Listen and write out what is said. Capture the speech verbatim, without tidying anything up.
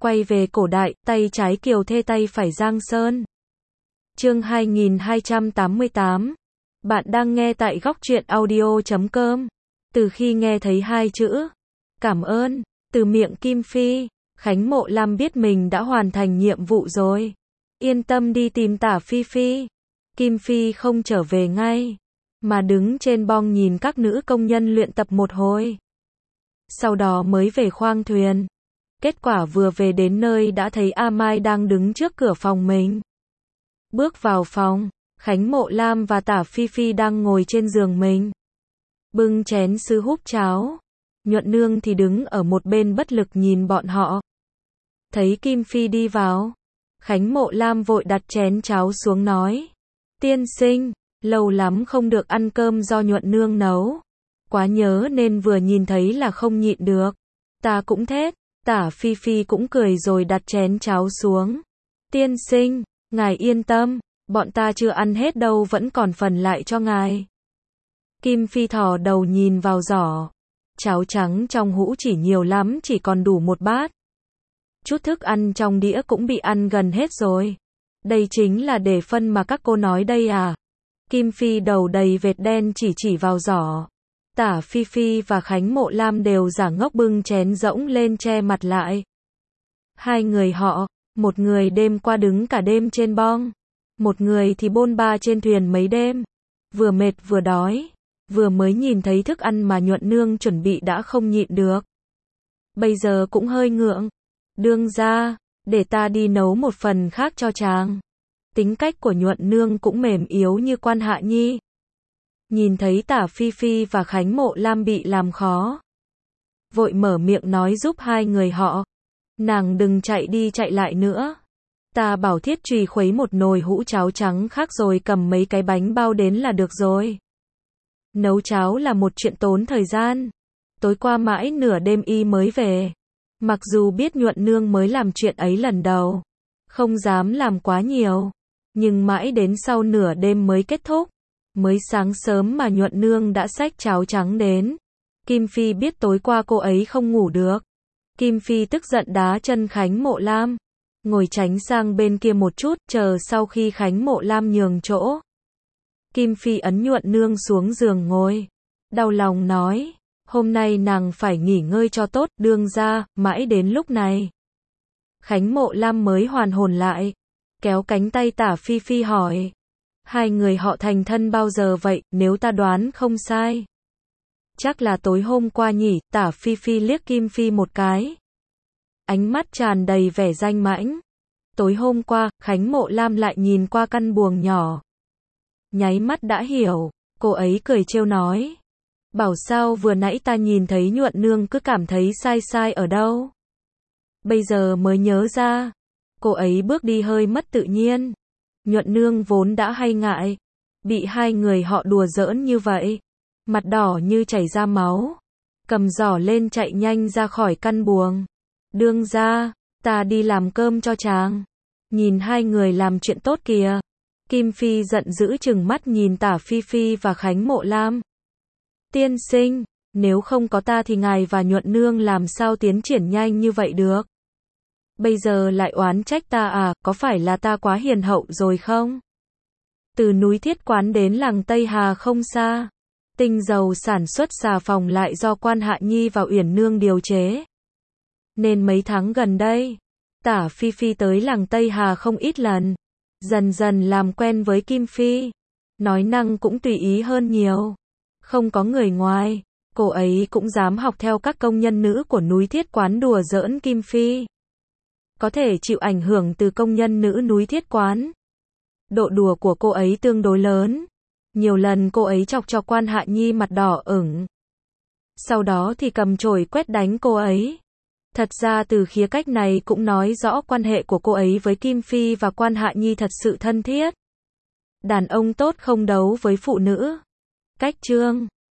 Quay về cổ đại, tay trái Kiều Thê tay phải Giang Sơn. Chương hai nghìn hai trăm tám mươi tám. Bạn đang nghe tại góc truyện audio chấm com. Từ khi nghe thấy hai chữ cảm ơn từ miệng Kim Phi, Khánh Mộ Lam biết mình đã hoàn thành nhiệm vụ rồi. Yên tâm đi tìm Tả Phi Phi. Kim Phi không trở về ngay, mà đứng trên bong nhìn các nữ công nhân luyện tập một hồi. Sau đó mới về khoang thuyền. Kết quả vừa về đến nơi đã thấy A Mai đang đứng trước cửa phòng mình. Bước vào phòng, Khánh Mộ Lam và Tả Phi Phi đang ngồi trên giường mình, bưng chén sứ húp cháo. Nhuận Nương thì đứng ở một bên bất lực nhìn bọn họ. Thấy Kim Phi đi vào, Khánh Mộ Lam vội đặt chén cháo xuống nói: Tiên sinh, lâu lắm không được ăn cơm do Nhuận Nương nấu. Quá nhớ nên vừa nhìn thấy là không nhịn được. Ta cũng thế. Tả Phi Phi cũng cười rồi đặt chén cháo xuống. Tiên sinh, ngài yên tâm, bọn ta chưa ăn hết đâu, vẫn còn phần lại cho ngài. Kim Phi thò đầu nhìn vào giỏ. Cháo trắng trong hũ chỉ nhiều lắm, chỉ còn đủ một bát. Chút thức ăn trong đĩa cũng bị ăn gần hết rồi. Đây chính là để phân mà các cô nói đây à? Kim Phi đầu đầy vệt đen chỉ chỉ vào giỏ. Tả Phi Phi và Khánh Mộ Lam đều giả ngốc bưng chén rỗng lên che mặt lại. Hai người họ, một người đêm qua đứng cả đêm trên bong, một người thì bôn ba trên thuyền mấy đêm. Vừa mệt vừa đói, vừa mới nhìn thấy thức ăn mà Nhuận Nương chuẩn bị đã không nhịn được. Bây giờ cũng hơi ngượng. Đương gia, để ta đi nấu một phần khác cho chàng. Tính cách của Nhuận Nương cũng mềm yếu như Quan Hạ Nhi. Nhìn thấy Tả Phi Phi và Khánh Mộ Lam bị làm khó, vội mở miệng nói giúp hai người họ. Nàng đừng chạy đi chạy lại nữa. Ta bảo Thiết Trùy khuấy một nồi hũ cháo trắng khác rồi cầm mấy cái bánh bao đến là được rồi. Nấu cháo là một chuyện tốn thời gian. Tối qua mãi nửa đêm y mới về. Mặc dù biết Nhuận Nương mới làm chuyện ấy lần đầu, không dám làm quá nhiều, nhưng mãi đến sau nửa đêm mới kết thúc. Mới sáng sớm mà Nhuận Nương đã xách cháo trắng đến. Kim Phi biết tối qua cô ấy không ngủ được. Kim Phi tức giận đá chân Khánh Mộ Lam, ngồi tránh sang bên kia một chút, chờ sau khi Khánh Mộ Lam nhường chỗ. Kim Phi ấn Nhuận Nương xuống giường ngồi, đau lòng nói, hôm nay nàng phải nghỉ ngơi cho tốt. Đương gia, mãi đến lúc này Khánh Mộ Lam mới hoàn hồn lại, kéo cánh tay Tả Phi Phi hỏi, hai người họ thành thân bao giờ vậy, nếu ta đoán không sai? Chắc là tối hôm qua nhỉ. Tả Phi Phi liếc Kim Phi một cái, ánh mắt tràn đầy vẻ danh mãnh. Tối hôm qua, Khánh Mộ Lam lại nhìn qua căn buồng nhỏ, nháy mắt đã hiểu. Cô ấy cười trêu nói, bảo sao vừa nãy ta nhìn thấy Nhuận Nương cứ cảm thấy sai sai ở đâu. Bây giờ mới nhớ ra. Cô ấy bước đi hơi mất tự nhiên. Nhuận Nương vốn đã hay ngại, bị hai người họ đùa giỡn như vậy, mặt đỏ như chảy ra máu, cầm giỏ lên chạy nhanh ra khỏi căn buồng. Đương gia, ta đi làm cơm cho chàng. Nhìn hai người làm chuyện tốt kìa. Kim Phi giận dữ trừng mắt nhìn Tả Phi Phi và Khánh Mộ Lam. Tiên sinh, nếu không có ta thì ngài và Nhuận Nương làm sao tiến triển nhanh như vậy được? Bây giờ lại oán trách ta à, có phải là ta quá hiền hậu rồi không? Từ núi Thiết Quán đến làng Tây Hà không xa. Tinh dầu sản xuất xà phòng lại do Quan Hạ Nhi và Uyển Nương điều chế. Nên mấy tháng gần đây, Tả Phi Phi tới làng Tây Hà không ít lần. Dần dần làm quen với Kim Phi. Nói năng cũng tùy ý hơn nhiều. Không có người ngoài, cô ấy cũng dám học theo các công nhân nữ của núi Thiết Quán đùa giỡn Kim Phi. Có thể chịu ảnh hưởng từ công nhân nữ núi Thiết Quán. Độ đùa của cô ấy tương đối lớn. Nhiều lần cô ấy chọc cho Quan Hạ Nhi mặt đỏ ửng. Sau đó thì cầm chổi quét đánh cô ấy. Thật ra từ khía cách này cũng nói rõ quan hệ của cô ấy với Kim Phi và Quan Hạ Nhi thật sự thân thiết. Đàn ông tốt không đấu với phụ nữ. Cách chương